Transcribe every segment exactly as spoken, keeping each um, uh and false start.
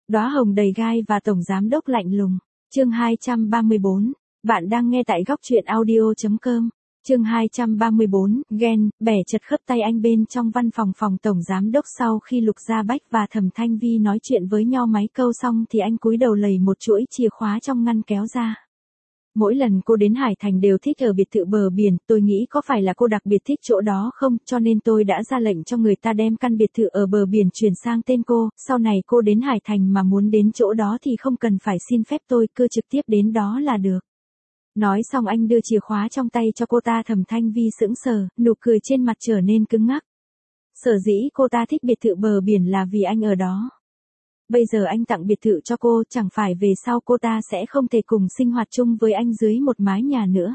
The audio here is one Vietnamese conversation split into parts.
Đóa hồng đầy gai và tổng giám đốc lạnh lùng. Chương hai trăm ba mươi bốn. Bạn đang nghe tại góc truyện audio chấm com. Chương hai trăm ba mươi bốn, ghen, bẻ chật khớp tay anh bên trong văn phòng phòng tổng giám đốc. Sau khi Lục Gia Bách và Thẩm Thanh Vi nói chuyện với nhau mấy câu xong thì anh cúi đầu lầy một chuỗi chìa khóa trong ngăn kéo ra. Mỗi lần cô đến Hải Thành đều thích ở biệt thự bờ biển, tôi nghĩ có phải là cô đặc biệt thích chỗ đó không, cho nên tôi đã ra lệnh cho người ta đem căn biệt thự ở bờ biển chuyển sang tên cô, sau này cô đến Hải Thành mà muốn đến chỗ đó thì không cần phải xin phép tôi, cứ trực tiếp đến đó là được. Nói xong anh đưa chìa khóa trong tay cho cô ta. Thẩm Thanh Vi sững sờ, nụ cười trên mặt trở nên cứng ngắc. Sở dĩ cô ta thích biệt thự bờ biển là vì anh ở đó. Bây giờ anh tặng biệt thự cho cô, chẳng phải về sau cô ta sẽ không thể cùng sinh hoạt chung với anh dưới một mái nhà nữa.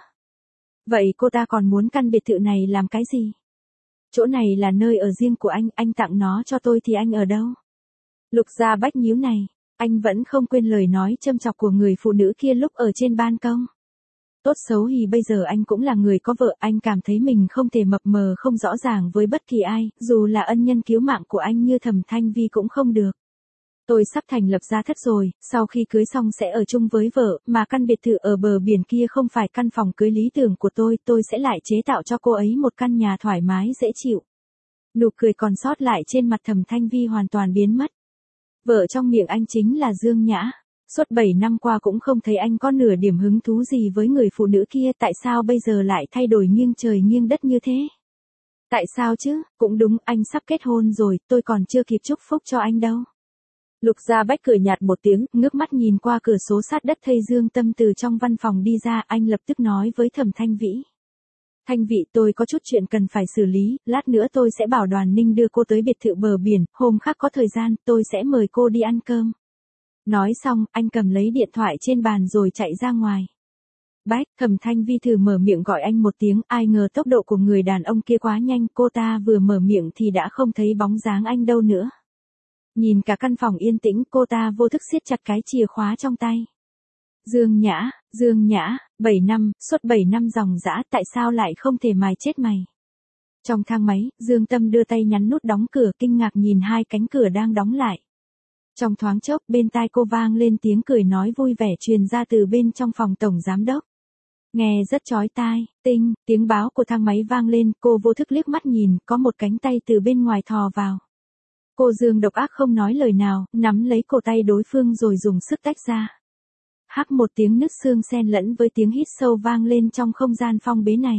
Vậy cô ta còn muốn căn biệt thự này làm cái gì? Chỗ này là nơi ở riêng của anh, anh tặng nó cho tôi thì anh ở đâu? Lục Gia Bách nhíu này, anh vẫn không quên lời nói châm chọc của người phụ nữ kia lúc ở trên ban công. Tốt xấu thì bây giờ anh cũng là người có vợ, anh cảm thấy mình không thể mập mờ không rõ ràng với bất kỳ ai, dù là ân nhân cứu mạng của anh như Thẩm Thanh Vi cũng không được. Tôi sắp thành lập gia thất rồi, sau khi cưới xong sẽ ở chung với vợ, mà căn biệt thự ở bờ biển kia không phải căn phòng cưới lý tưởng của tôi, tôi sẽ lại chế tạo cho cô ấy một căn nhà thoải mái dễ chịu. Nụ cười còn sót lại trên mặt Thẩm Thanh Vi hoàn toàn biến mất. Vợ trong miệng anh chính là Dương Nhã. Suốt bảy năm qua cũng không thấy anh có nửa điểm hứng thú gì với người phụ nữ kia, tại sao bây giờ lại thay đổi nghiêng trời nghiêng đất như thế? Tại sao chứ, cũng đúng, anh sắp kết hôn rồi, tôi còn chưa kịp chúc phúc cho anh đâu. Lục Gia Bách cười nhạt một tiếng, ngước mắt nhìn qua cửa sổ sát đất thấy Dương Tâm từ trong văn phòng đi ra, anh lập tức nói với Thẩm Thanh Vĩ. Thanh Vị, tôi có chút chuyện cần phải xử lý, lát nữa tôi sẽ bảo Đoàn Ninh đưa cô tới biệt thự bờ biển, hôm khác có thời gian, tôi sẽ mời cô đi ăn cơm. Nói xong, anh cầm lấy điện thoại trên bàn rồi chạy ra ngoài. Bách, Thẩm Thanh Vi thử mở miệng gọi anh một tiếng, ai ngờ tốc độ của người đàn ông kia quá nhanh, cô ta vừa mở miệng thì đã không thấy bóng dáng anh đâu nữa. Nhìn cả căn phòng yên tĩnh, cô ta vô thức siết chặt cái chìa khóa trong tay. Dương Nhã, Dương Nhã, bảy năm, suốt bảy năm dòng dã, tại sao lại không thể mài chết mày? Trong thang máy, Dương Tâm đưa tay nhấn nút đóng cửa, kinh ngạc nhìn hai cánh cửa đang đóng lại. Trong thoáng chốc, bên tai cô vang lên tiếng cười nói vui vẻ truyền ra từ bên trong phòng tổng giám đốc. Nghe rất chói tai, tinh, tiếng báo của thang máy vang lên, cô vô thức liếc mắt nhìn, có một cánh tay từ bên ngoài thò vào. Cô Dương độc ác không nói lời nào, nắm lấy cổ tay đối phương rồi dùng sức tách ra. Hắc một tiếng nứt xương xen lẫn với tiếng hít sâu vang lên trong không gian phong bế này.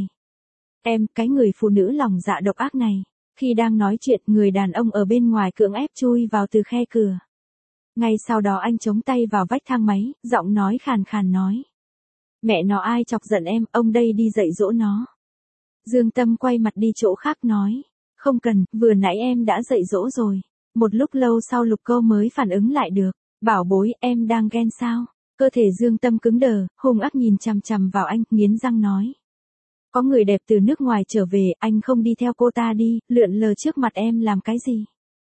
Em, cái người phụ nữ lòng dạ độc ác này. Khi đang nói chuyện, người đàn ông ở bên ngoài cưỡng ép chui vào từ khe cửa. Ngay sau đó anh chống tay vào vách thang máy, giọng nói khàn khàn nói. Mẹ nó, ai chọc giận em, ông đây đi dạy dỗ nó. Dương Tâm quay mặt đi chỗ khác nói. Không cần, vừa nãy em đã dạy dỗ rồi. Một lúc lâu sau Lục Câu mới phản ứng lại được. Bảo bối, em đang ghen sao? Cơ thể Dương Tâm cứng đờ, hung ác nhìn chằm chằm vào anh, nghiến răng nói. Có người đẹp từ nước ngoài trở về, anh không đi theo cô ta đi, lượn lờ trước mặt em làm cái gì?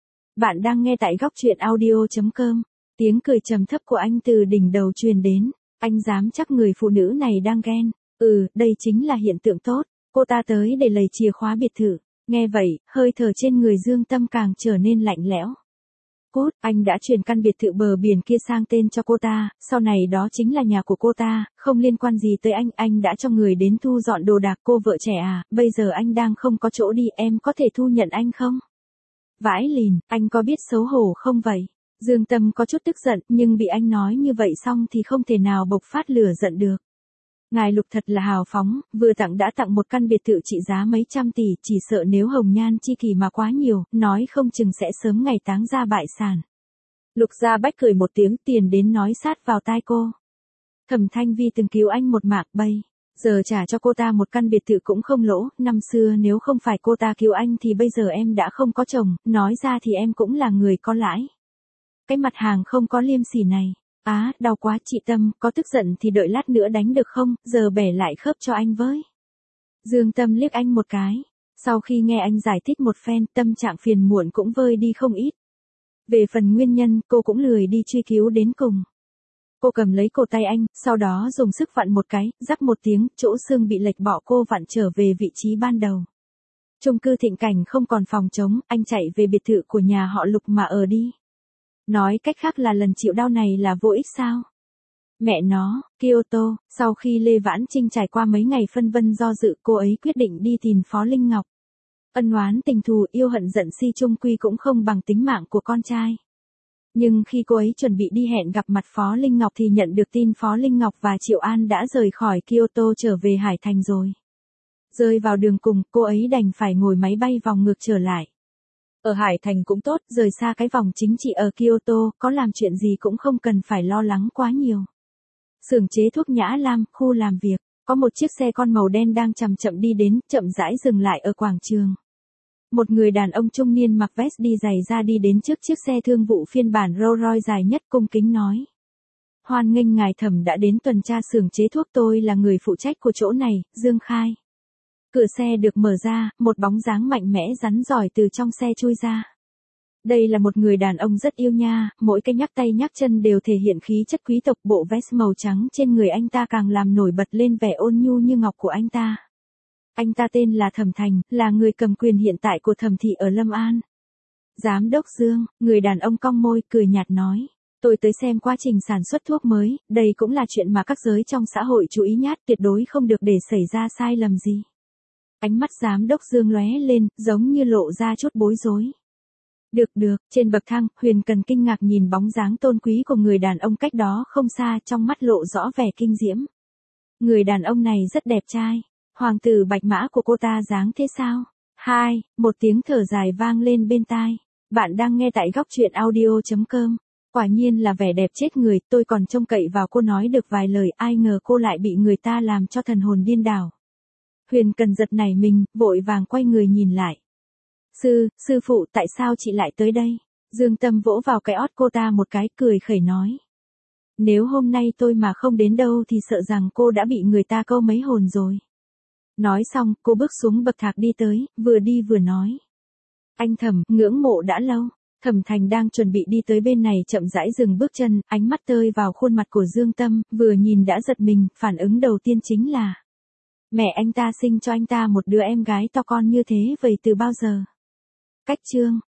Bạn đang nghe tại góc truyện audio chấm com. Tiếng cười trầm thấp của anh từ đỉnh đầu truyền đến. Anh dám chắc người phụ nữ này đang ghen. Ừ, đây chính là hiện tượng tốt. Cô ta tới để lấy chìa khóa biệt thự. Nghe vậy, hơi thở trên người Dương Tâm càng trở nên lạnh lẽo. Cút, anh đã chuyển căn biệt thự bờ biển kia sang tên cho cô ta, sau này đó chính là nhà của cô ta, không liên quan gì tới anh, anh đã cho người đến thu dọn đồ đạc. Cô vợ trẻ à, bây giờ anh đang không có chỗ đi, em có thể thu nhận anh không? Vãi lìn, anh có biết xấu hổ không vậy? Dương Tâm có chút tức giận, nhưng bị anh nói như vậy xong thì không thể nào bộc phát lửa giận được. Ngài Lục thật là hào phóng, vừa tặng đã tặng một căn biệt thự trị giá mấy trăm tỷ, chỉ sợ nếu hồng nhan chi kỷ mà quá nhiều, nói không chừng sẽ sớm ngày táng ra bại sản. Lục Gia Bách cười một tiếng, tiền đến nói sát vào tai cô. Thẩm Thanh Vi từng cứu anh một mạng, bây giờ trả cho cô ta một căn biệt thự cũng không lỗ, năm xưa nếu không phải cô ta cứu anh thì bây giờ em đã không có chồng, nói ra thì em cũng là người có lãi. Cái mặt hàng không có liêm sỉ này. Á, à, đau quá chị Tâm, có tức giận thì đợi lát nữa đánh được không, giờ bẻ lại khớp cho anh với. Dương Tâm liếc anh một cái, sau khi nghe anh giải thích một phen, tâm trạng phiền muộn cũng vơi đi không ít. Về phần nguyên nhân, cô cũng lười đi truy cứu đến cùng. Cô cầm lấy cổ tay anh, sau đó dùng sức vặn một cái, rắc một tiếng, chỗ xương bị lệch bỏ cô vặn trở về vị trí ban đầu. Chung cư Thịnh Cảnh không còn phòng trống, anh chạy về biệt thự của nhà họ Lục mà ở đi. Nói cách khác là lần chịu đau này là vô ích sao? Mẹ nó, Kyoto, sau khi Lê Vãn Trinh trải qua mấy ngày phân vân do dự, cô ấy quyết định đi tìm Phó Linh Ngọc. Ân oán tình thù yêu hận giận si chung quy cũng không bằng tính mạng của con trai. Nhưng khi cô ấy chuẩn bị đi hẹn gặp mặt Phó Linh Ngọc thì nhận được tin Phó Linh Ngọc và Triệu An đã rời khỏi Kyoto trở về Hải Thành rồi. Rơi vào đường cùng, cô ấy đành phải ngồi máy bay vòng ngược trở lại. Ở Hải Thành cũng tốt, rời xa cái vòng chính trị ở Kyoto, có làm chuyện gì cũng không cần phải lo lắng quá nhiều. Xưởng chế thuốc Nhã Lam, khu làm việc, có một chiếc xe con màu đen đang chậm chậm đi đến, chậm rãi dừng lại ở quảng trường. Một người đàn ông trung niên mặc vest đi giày ra đi đến trước chiếc xe thương vụ phiên bản Rolls Royce dài nhất, cung kính nói. Hoan nghênh ngài Thẩm đã đến tuần tra xưởng chế thuốc, tôi là người phụ trách của chỗ này, Dương Khai. Cửa xe được mở ra, một bóng dáng mạnh mẽ rắn giỏi từ trong xe chui ra. Đây là một người đàn ông rất yêu nha, mỗi cái nhắc tay nhắc chân đều thể hiện khí chất quý tộc, bộ vest màu trắng trên người anh ta càng làm nổi bật lên vẻ ôn nhu như ngọc của anh ta. Anh ta tên là Thẩm Thành, là người cầm quyền hiện tại của Thẩm thị ở Lâm An. Giám đốc Dương, người đàn ông cong môi, cười nhạt nói. Tôi tới xem quá trình sản xuất thuốc mới, đây cũng là chuyện mà các giới trong xã hội chú ý nhát, tuyệt đối không được để xảy ra sai lầm gì. Ánh mắt giám đốc Dương lóe lên, giống như lộ ra chút bối rối. Được được, trên bậc thang, Huyền Cần kinh ngạc nhìn bóng dáng tôn quý của người đàn ông cách đó không xa, trong mắt lộ rõ vẻ kinh diễm. Người đàn ông này rất đẹp trai. Hoàng tử bạch mã của cô ta dáng thế sao? Hai, một tiếng thở dài vang lên bên tai. Bạn đang nghe tại góc truyện audio chấm com. Quả nhiên là vẻ đẹp chết người, tôi còn trông cậy vào cô nói được vài lời, ai ngờ cô lại bị người ta làm cho thần hồn điên đảo. Huyền Cần giật nảy mình, vội vàng quay người nhìn lại. Sư, sư phụ, tại sao chị lại tới đây? Dương Tâm vỗ vào cái ót cô ta một cái, cười khẩy nói. Nếu hôm nay tôi mà không đến đâu thì sợ rằng cô đã bị người ta câu mấy hồn rồi. Nói xong, cô bước xuống bậc thạc đi tới, vừa đi vừa nói. Anh Thẩm, ngưỡng mộ đã lâu. Thẩm Thành đang chuẩn bị đi tới bên này chậm rãi dừng bước chân, ánh mắt tơi vào khuôn mặt của Dương Tâm, vừa nhìn đã giật mình, phản ứng đầu tiên chính là. Mẹ anh ta sinh cho anh ta một đứa em gái to con như thế vậy từ bao giờ? Cách chương,